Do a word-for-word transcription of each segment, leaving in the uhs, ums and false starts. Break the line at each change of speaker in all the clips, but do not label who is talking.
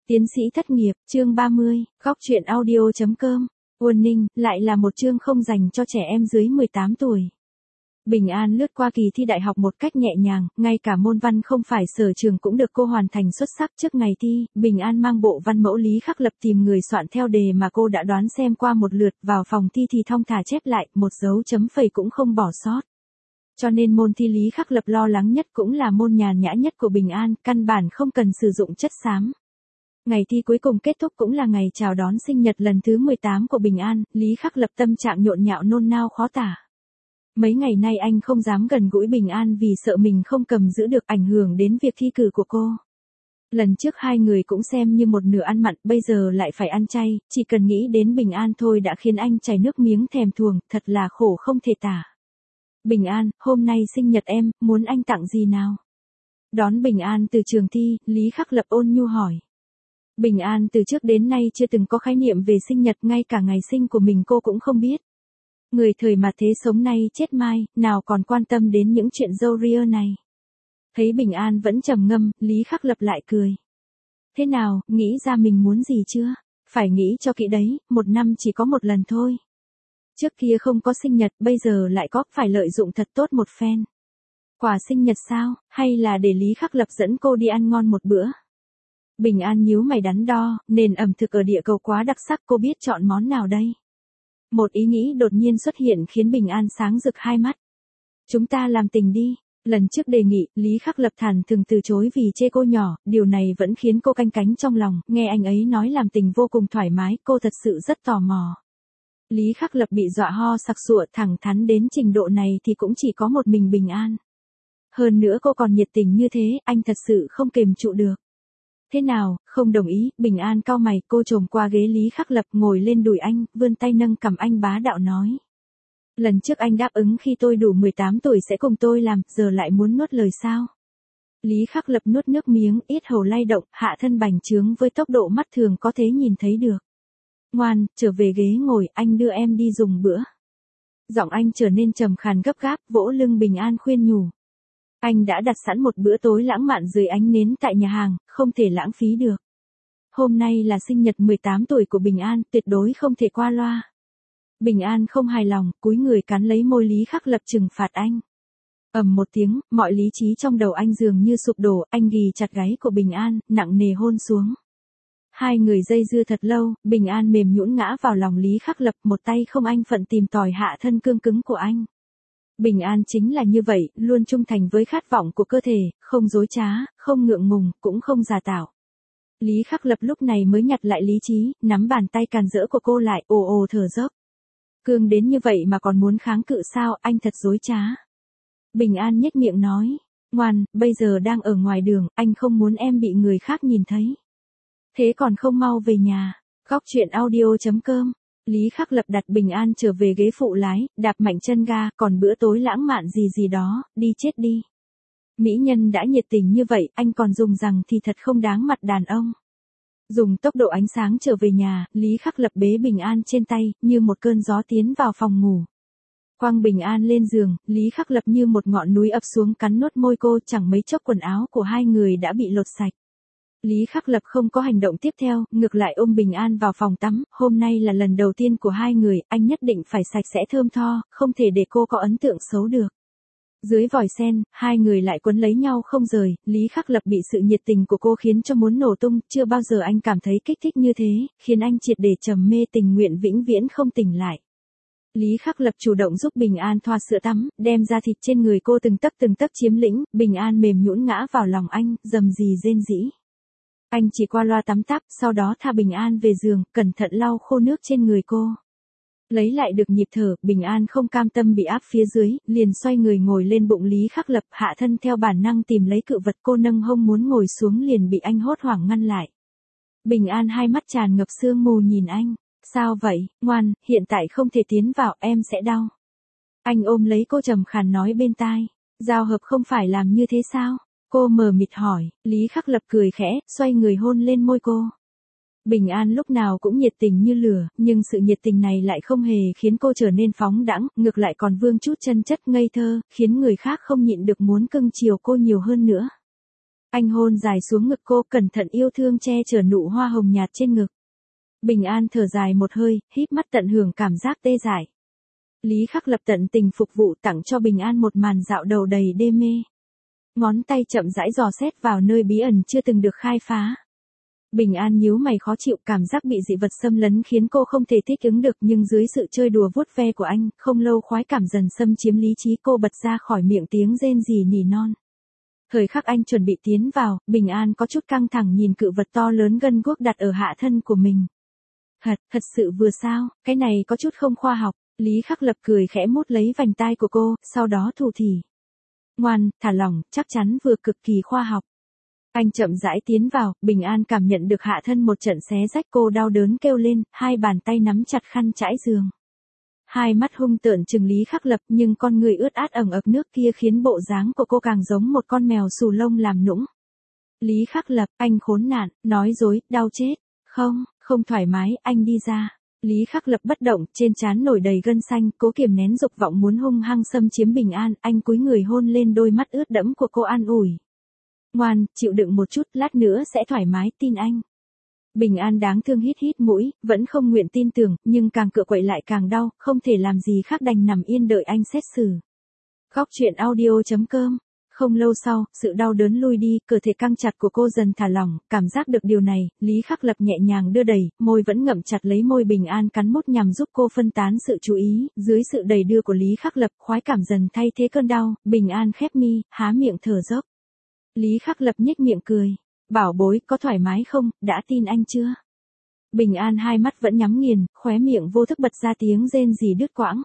Tiến sĩ thất nghiệp, chương ba mươi, góc truyện audio.com. Warning, lại là một chương không dành cho trẻ em dưới mười tám tuổi. Bình An lướt qua kỳ thi đại học một cách nhẹ nhàng, ngay cả môn văn không phải sở trường cũng được cô hoàn thành xuất sắc. Trước ngày thi, Bình An mang bộ văn mẫu Lý Khắc Lập tìm người soạn theo đề mà cô đã đoán xem qua một lượt, vào phòng thi thì thong thả chép lại, một dấu chấm phẩy cũng không bỏ sót. Cho nên môn thi Lý Khắc Lập lo lắng nhất cũng là môn nhàn nhã nhất của Bình An, căn bản không cần sử dụng chất xám. Ngày thi cuối cùng kết thúc cũng là ngày chào đón sinh nhật lần thứ mười tám của Bình An, Lý Khắc Lập tâm trạng nhộn nhạo nôn nao khó tả. Mấy ngày nay anh không dám gần gũi Bình An vì sợ mình không cầm giữ được, ảnh hưởng đến việc thi cử của cô. Lần trước hai người cũng xem như một nửa ăn mặn, bây giờ lại phải ăn chay, chỉ cần nghĩ đến Bình An thôi đã khiến anh chảy nước miếng thèm thuồng, thật là khổ không thể tả. Bình An, hôm nay sinh nhật em, muốn anh tặng gì nào? Đón Bình An từ trường thi, Lý Khắc Lập ôn nhu hỏi. Bình An từ trước đến nay chưa từng có khái niệm về sinh nhật, ngay cả ngày sinh của mình cô cũng không biết. Người thời mà thế sống nay chết mai, nào còn quan tâm đến những chuyện râu ria này. Thấy Bình An vẫn trầm ngâm, Lý Khắc Lập lại cười. Thế nào, nghĩ ra mình muốn gì chưa? Phải nghĩ cho kỹ đấy, một năm chỉ có một lần thôi. Trước kia không có sinh nhật, bây giờ lại có, phải lợi dụng thật tốt một phen. Quà sinh nhật sao, hay là để Lý Khắc Lập dẫn cô đi ăn ngon một bữa? Bình An nhíu mày đắn đo, nền ẩm thực ở địa cầu quá đặc sắc, cô biết chọn món nào đây? Một ý nghĩ đột nhiên xuất hiện khiến Bình An sáng rực hai mắt. Chúng ta làm tình đi. Lần trước đề nghị, Lý Khắc Lập thản thường từ chối vì chê cô nhỏ, điều này vẫn khiến cô canh cánh trong lòng, nghe anh ấy nói làm tình vô cùng thoải mái, cô thật sự rất tò mò. Lý Khắc Lập bị dọa ho sặc sụa, thẳng thắn đến trình độ này thì cũng chỉ có một mình Bình An. Hơn nữa cô còn nhiệt tình như thế, anh thật sự không kềm trụ được. Thế nào, không đồng ý? Bình An cau mày, cô chồm qua ghế Lý Khắc Lập, ngồi lên đùi anh, vươn tay nâng cằm anh bá đạo nói. Lần trước anh đáp ứng khi tôi đủ mười tám tuổi sẽ cùng tôi làm, giờ lại muốn nuốt lời sao? Lý Khắc Lập nuốt nước miếng, yết hầu lay động, hạ thân bành trướng với tốc độ mắt thường có thể nhìn thấy được. Ngoan, trở về ghế ngồi, anh đưa em đi dùng bữa. Giọng anh trở nên trầm khàn gấp gáp, vỗ lưng Bình An khuyên nhủ. Anh đã đặt sẵn một bữa tối lãng mạn dưới ánh nến tại nhà hàng, không thể lãng phí được. Hôm nay là sinh nhật mười tám tuổi của Bình An, tuyệt đối không thể qua loa. Bình An không hài lòng, cúi người cắn lấy môi Lý Khắc Lập trừng phạt anh. Ầm một tiếng, mọi lý trí trong đầu anh dường như sụp đổ, anh ghì chặt gáy của Bình An, nặng nề hôn xuống. Hai người dây dưa thật lâu, Bình An mềm nhũn ngã vào lòng Lý Khắc Lập, một tay không anh phận tìm tòi hạ thân cương cứng của anh. Bình An chính là như vậy, luôn trung thành với khát vọng của cơ thể, không dối trá, không ngượng ngùng, cũng không giả tạo. Lý Khắc Lập lúc này mới nhặt lại lý trí, nắm bàn tay càn rỡ của cô lại, ồ ồ thở dốc. Cương đến như vậy mà còn muốn kháng cự sao, anh thật dối trá. Bình An nhếch miệng nói, ngoan, bây giờ đang ở ngoài đường, anh không muốn em bị người khác nhìn thấy. Thế còn không mau về nhà. Góc truyện audio.com. Lý Khắc Lập đặt Bình An trở về ghế phụ lái, đạp mạnh chân ga, còn bữa tối lãng mạn gì gì đó, đi chết đi. Mỹ nhân đã nhiệt tình như vậy, anh còn dùng rằng thì thật không đáng mặt đàn ông. Dùng tốc độ ánh sáng trở về nhà, Lý Khắc Lập bế Bình An trên tay, như một cơn gió tiến vào phòng ngủ. Quăng Bình An lên giường, Lý Khắc Lập như một ngọn núi ập xuống cắn nuốt môi cô, chẳng mấy chốc quần áo của hai người đã bị lột sạch. Lý Khắc Lập không có hành động tiếp theo, ngược lại ôm Bình An vào phòng tắm, hôm nay là lần đầu tiên của hai người, anh nhất định phải sạch sẽ thơm tho, không thể để cô có ấn tượng xấu được. Dưới vòi sen, hai người lại quấn lấy nhau không rời, Lý Khắc Lập bị sự nhiệt tình của cô khiến cho muốn nổ tung, chưa bao giờ anh cảm thấy kích thích như thế, khiến anh triệt để trầm mê tình nguyện vĩnh viễn không tỉnh lại. Lý Khắc Lập chủ động giúp Bình An thoa sữa tắm, đem da thịt trên người cô từng tấc từng tấc chiếm lĩnh, Bình An mềm nhũn ngã vào lòng anh, rầm rì rên rỉ. Anh chỉ qua loa tắm táp, sau đó tha Bình An về giường, cẩn thận lau khô nước trên người cô. Lấy lại được nhịp thở, Bình An không cam tâm bị áp phía dưới, liền xoay người ngồi lên bụng Lý Khắc Lập, hạ thân theo bản năng tìm lấy cự vật, cô nâng hông muốn ngồi xuống liền bị anh hốt hoảng ngăn lại. Bình An hai mắt tràn ngập sương mù nhìn anh, sao vậy, ngoan, hiện tại không thể tiến vào, em sẽ đau. Anh ôm lấy cô trầm khàn nói bên tai, giao hợp không phải làm như thế sao? Cô mờ mịt hỏi, Lý Khắc Lập cười khẽ, xoay người hôn lên môi cô. Bình An lúc nào cũng nhiệt tình như lửa, nhưng sự nhiệt tình này lại không hề khiến cô trở nên phóng đãng, ngược lại còn vương chút chân chất ngây thơ, khiến người khác không nhịn được muốn cưng chiều cô nhiều hơn nữa. Anh hôn dài xuống ngực cô, cẩn thận yêu thương che chở nụ hoa hồng nhạt trên ngực. Bình An thở dài một hơi, híp mắt tận hưởng cảm giác tê dại. Lý Khắc Lập tận tình phục vụ, tặng cho Bình An một màn dạo đầu đầy đê mê. Ngón tay chậm rãi dò xét vào nơi bí ẩn chưa từng được khai phá. Bình An nhíu mày khó chịu, cảm giác bị dị vật xâm lấn khiến cô không thể thích ứng được, nhưng dưới sự chơi đùa vuốt ve của anh, không lâu khoái cảm dần xâm chiếm lý trí cô, bật ra khỏi miệng tiếng rên rỉ nỉ non. Thời khắc anh chuẩn bị tiến vào, Bình An có chút căng thẳng nhìn cự vật to lớn gân guốc đặt ở hạ thân của mình. Thật, thật sự vừa sao, cái này có chút không khoa học. Lý Khắc Lập cười khẽ mút lấy vành tai của cô, sau đó thủ thỉ. Ngoan, thả lỏng, chắc chắn vừa cực kỳ khoa học. Anh chậm rãi tiến vào, Bình An cảm nhận được hạ thân một trận xé rách, cô đau đớn kêu lên, hai bàn tay nắm chặt khăn trải giường. Hai mắt hung tợn trừng Lý Khắc Lập, nhưng con người ướt át ẩn ực nước kia khiến bộ dáng của cô càng giống một con mèo xù lông làm nũng. Lý Khắc Lập, anh khốn nạn, nói dối, đau chết. Không, không thoải mái, anh đi ra. Lý Khắc Lập bất động, trên trán nổi đầy gân xanh, cố kiềm nén dục vọng muốn hung hăng xâm chiếm Bình An, anh cúi người hôn lên đôi mắt ướt đẫm của cô, an ủi. Ngoan, chịu đựng một chút, lát nữa sẽ thoải mái, tin anh. Bình An đáng thương hít hít mũi, vẫn không nguyện tin tưởng, nhưng càng cựa quậy lại càng đau, không thể làm gì khác đành nằm yên đợi anh xét xử. Góc truyện audio chấm com. Không lâu sau, sự đau đớn lui đi, cơ thể căng chặt của cô dần thả lỏng, cảm giác được điều này, Lý Khắc Lập nhẹ nhàng đưa đẩy, môi vẫn ngậm chặt lấy môi Bình An cắn mút nhằm giúp cô phân tán sự chú ý, dưới sự đẩy đưa của Lý Khắc Lập, khoái cảm dần thay thế cơn đau, Bình An khép mi, há miệng thở dốc. Lý Khắc Lập nhếch miệng cười. Bảo bối, có thoải mái không, đã tin anh chưa? Bình An hai mắt vẫn nhắm nghiền, khóe miệng vô thức bật ra tiếng rên rỉ đứt quãng.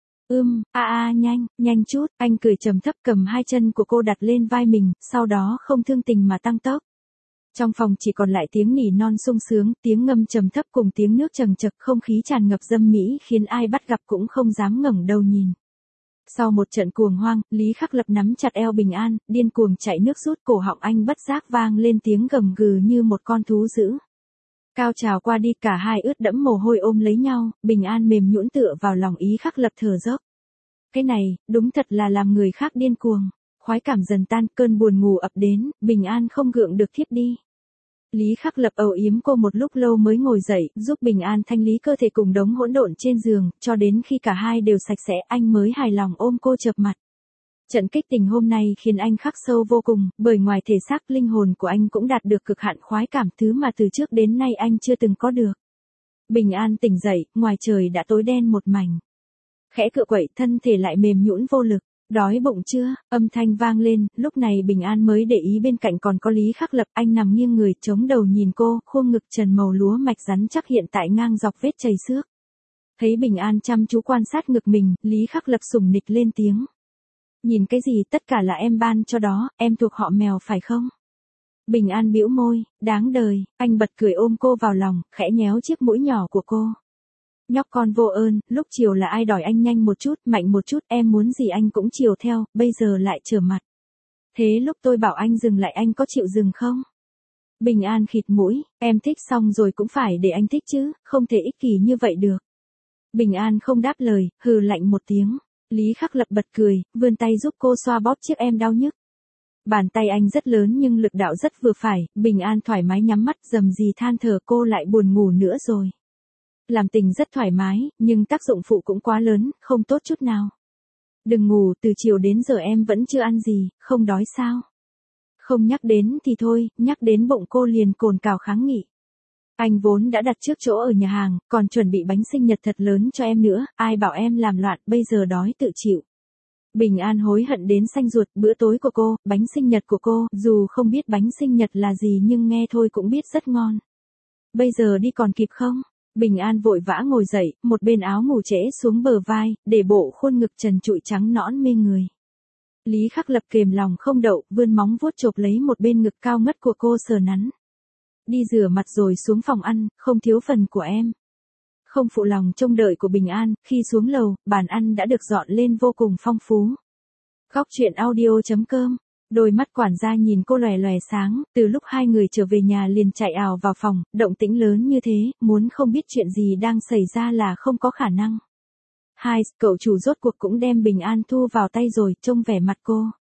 Ưm, a a nhanh, nhanh chút, anh cười trầm thấp cầm hai chân của cô đặt lên vai mình, sau đó không thương tình mà tăng tốc. Trong phòng chỉ còn lại tiếng nỉ non sung sướng, tiếng ngâm trầm thấp cùng tiếng nước chầng chậc, không khí tràn ngập dâm mỹ khiến ai bắt gặp cũng không dám ngẩng đầu nhìn. Sau một trận cuồng hoang, Lý Khắc Lập nắm chặt eo Bình An, điên cuồng chạy nước rút, cổ họng anh bất giác vang lên tiếng gầm gừ như một con thú dữ. Cao trào qua đi, cả hai ướt đẫm mồ hôi ôm lấy nhau, Bình An mềm nhũn tựa vào lòng Lý Khắc Lập thở dốc. Cái này, đúng thật là làm người khác điên cuồng. Khoái cảm dần tan, cơn buồn ngủ ập đến, Bình An không gượng được thiếp đi. Lý Khắc Lập âu yếm cô một lúc lâu mới ngồi dậy, giúp Bình An thanh lý cơ thể cùng đống hỗn độn trên giường, cho đến khi cả hai đều sạch sẽ, anh mới hài lòng ôm cô chợp mặt. Trận kích tình hôm nay khiến anh khắc sâu vô cùng, bởi ngoài thể xác, linh hồn của anh cũng đạt được cực hạn khoái cảm, thứ mà từ trước đến nay anh chưa từng có được. Bình An tỉnh dậy, ngoài trời đã tối đen một mảnh. Khẽ cựa quậy, thân thể lại mềm nhũn vô lực. Đói bụng chưa? Âm thanh vang lên, lúc này Bình An mới để ý bên cạnh còn có Lý Khắc Lập, anh nằm nghiêng người chống đầu nhìn cô, khuôn ngực trần màu lúa mạch rắn chắc hiện tại ngang dọc vết chảy xước. Thấy Bình An chăm chú quan sát ngực mình, Lý Khắc Lập sủng nịch lên tiếng. Nhìn cái gì, tất cả là em ban cho đó, em thuộc họ Mèo phải không? Bình An bĩu môi, đáng đời, anh bật cười ôm cô vào lòng, khẽ nhéo chiếc mũi nhỏ của cô. Nhóc con vô ơn, lúc chiều là ai đòi anh nhanh một chút, mạnh một chút, em muốn gì anh cũng chiều theo, bây giờ lại trở mặt. Thế lúc tôi bảo anh dừng lại anh có chịu dừng không? Bình An khịt mũi, em thích xong rồi cũng phải để anh thích chứ, không thể ích kỷ như vậy được. Bình An không đáp lời, hừ lạnh một tiếng. Lý Khắc Lập bật cười, vươn tay giúp cô xoa bóp chiếc em đau nhức. Bàn tay anh rất lớn nhưng lực đạo rất vừa phải, Bình An thoải mái nhắm mắt, dầm gì than thở, cô lại buồn ngủ nữa rồi. Làm tình rất thoải mái, nhưng tác dụng phụ cũng quá lớn, không tốt chút nào. Đừng ngủ, từ chiều đến giờ em vẫn chưa ăn gì, không đói sao? Không nhắc đến thì thôi, nhắc đến bụng cô liền cồn cào kháng nghị. Anh vốn đã đặt trước chỗ ở nhà hàng, còn chuẩn bị bánh sinh nhật thật lớn cho em nữa, ai bảo em làm loạn, bây giờ đói tự chịu. Bình An hối hận đến xanh ruột, bữa tối của cô, bánh sinh nhật của cô, dù không biết bánh sinh nhật là gì nhưng nghe thôi cũng biết rất ngon. Bây giờ đi còn kịp không? Bình An vội vã ngồi dậy, một bên áo ngủ trễ xuống bờ vai, để bộ khuôn ngực trần trụi trắng nõn mê người. Lý Khắc Lập kềm lòng không đậu, vươn móng vuốt chộp lấy một bên ngực cao ngất của cô sờ nắn. Đi rửa mặt rồi xuống phòng ăn, không thiếu phần của em. Không phụ lòng trông đợi của Bình An, khi xuống lầu, bàn ăn đã được dọn lên vô cùng phong phú. Góc truyện audio chấm com. Đôi mắt quản gia nhìn cô lòe lòe sáng, từ lúc hai người trở về nhà liền chạy ào vào phòng, động tĩnh lớn như thế, muốn không biết chuyện gì đang xảy ra là không có khả năng. Hai, cậu chủ rốt cuộc cũng đem Bình An thu vào tay rồi, trông vẻ mặt cô.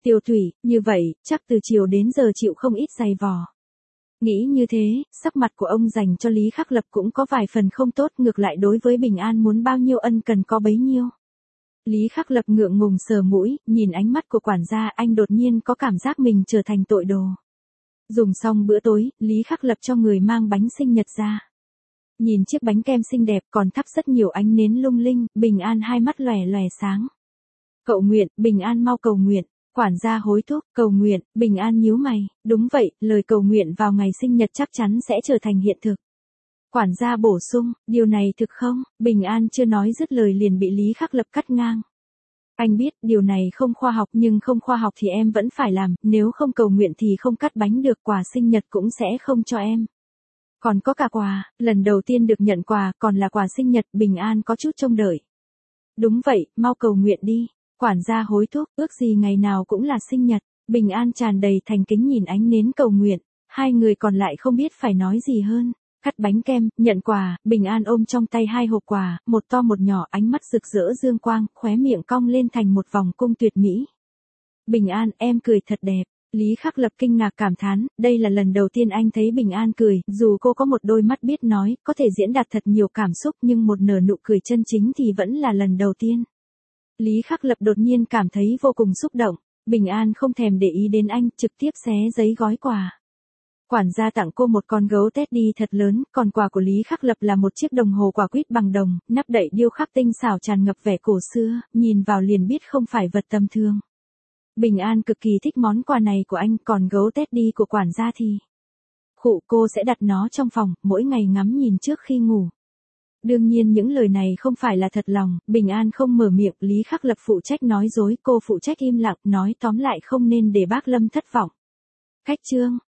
Tiêu Thủy, như vậy, chắc từ chiều đến giờ chịu không ít giày vò. Nghĩ như thế, sắc mặt của ông dành cho Lý Khắc Lập cũng có vài phần không tốt, ngược lại đối với Bình An muốn bao nhiêu ân cần có bấy nhiêu. Lý Khắc Lập ngượng ngùng sờ mũi, nhìn ánh mắt của quản gia, anh đột nhiên có cảm giác mình trở thành tội đồ. Dùng xong bữa tối, Lý Khắc Lập cho người mang bánh sinh nhật ra. Nhìn chiếc bánh kem xinh đẹp còn thắp rất nhiều ánh nến lung linh, Bình An hai mắt lòe lòe sáng. Cậu nguyện, Bình An mau cầu nguyện. Quản gia hối thúc, cầu nguyện, Bình An nhíu mày, đúng vậy, lời cầu nguyện vào ngày sinh nhật chắc chắn sẽ trở thành hiện thực. Quản gia bổ sung, điều này thực không? Bình An chưa nói dứt lời liền bị Lý Khắc Lập cắt ngang. Anh biết, điều này không khoa học nhưng không khoa học thì em vẫn phải làm, nếu không cầu nguyện thì không cắt bánh được, quà sinh nhật cũng sẽ không cho em. Còn có cả quà, lần đầu tiên được nhận quà, còn là quà sinh nhật, Bình An có chút trông đợi. Đúng vậy, mau cầu nguyện đi. Quản gia hối thúc, ước gì ngày nào cũng là sinh nhật. Bình An tràn đầy thành kính nhìn ánh nến cầu nguyện. Hai người còn lại không biết phải nói gì hơn. Cắt bánh kem, nhận quà, Bình An ôm trong tay hai hộp quà, một to một nhỏ, ánh mắt rực rỡ dương quang, khóe miệng cong lên thành một vòng cung tuyệt mỹ. Bình An, em cười thật đẹp. Lý Khắc Lập kinh ngạc cảm thán, đây là lần đầu tiên anh thấy Bình An cười, dù cô có một đôi mắt biết nói, có thể diễn đạt thật nhiều cảm xúc nhưng một nở nụ cười chân chính thì vẫn là lần đầu tiên. Lý Khắc Lập đột nhiên cảm thấy vô cùng xúc động, Bình An không thèm để ý đến anh, trực tiếp xé giấy gói quà. Quản gia tặng cô một con gấu Teddy thật lớn, còn quà của Lý Khắc Lập là một chiếc đồng hồ quả quýt bằng đồng, nắp đậy điêu khắc tinh xảo tràn ngập vẻ cổ xưa, nhìn vào liền biết không phải vật tầm thường. Bình An cực kỳ thích món quà này của anh, còn gấu Teddy của quản gia thì... Khụ, cô sẽ đặt nó trong phòng, mỗi ngày ngắm nhìn trước khi ngủ. Đương nhiên những lời này không phải là thật lòng, Bình An không mở miệng, Lý Khắc Lập phụ trách nói dối, cô phụ trách im lặng, nói tóm lại không nên để bác Lâm thất vọng. Cách chương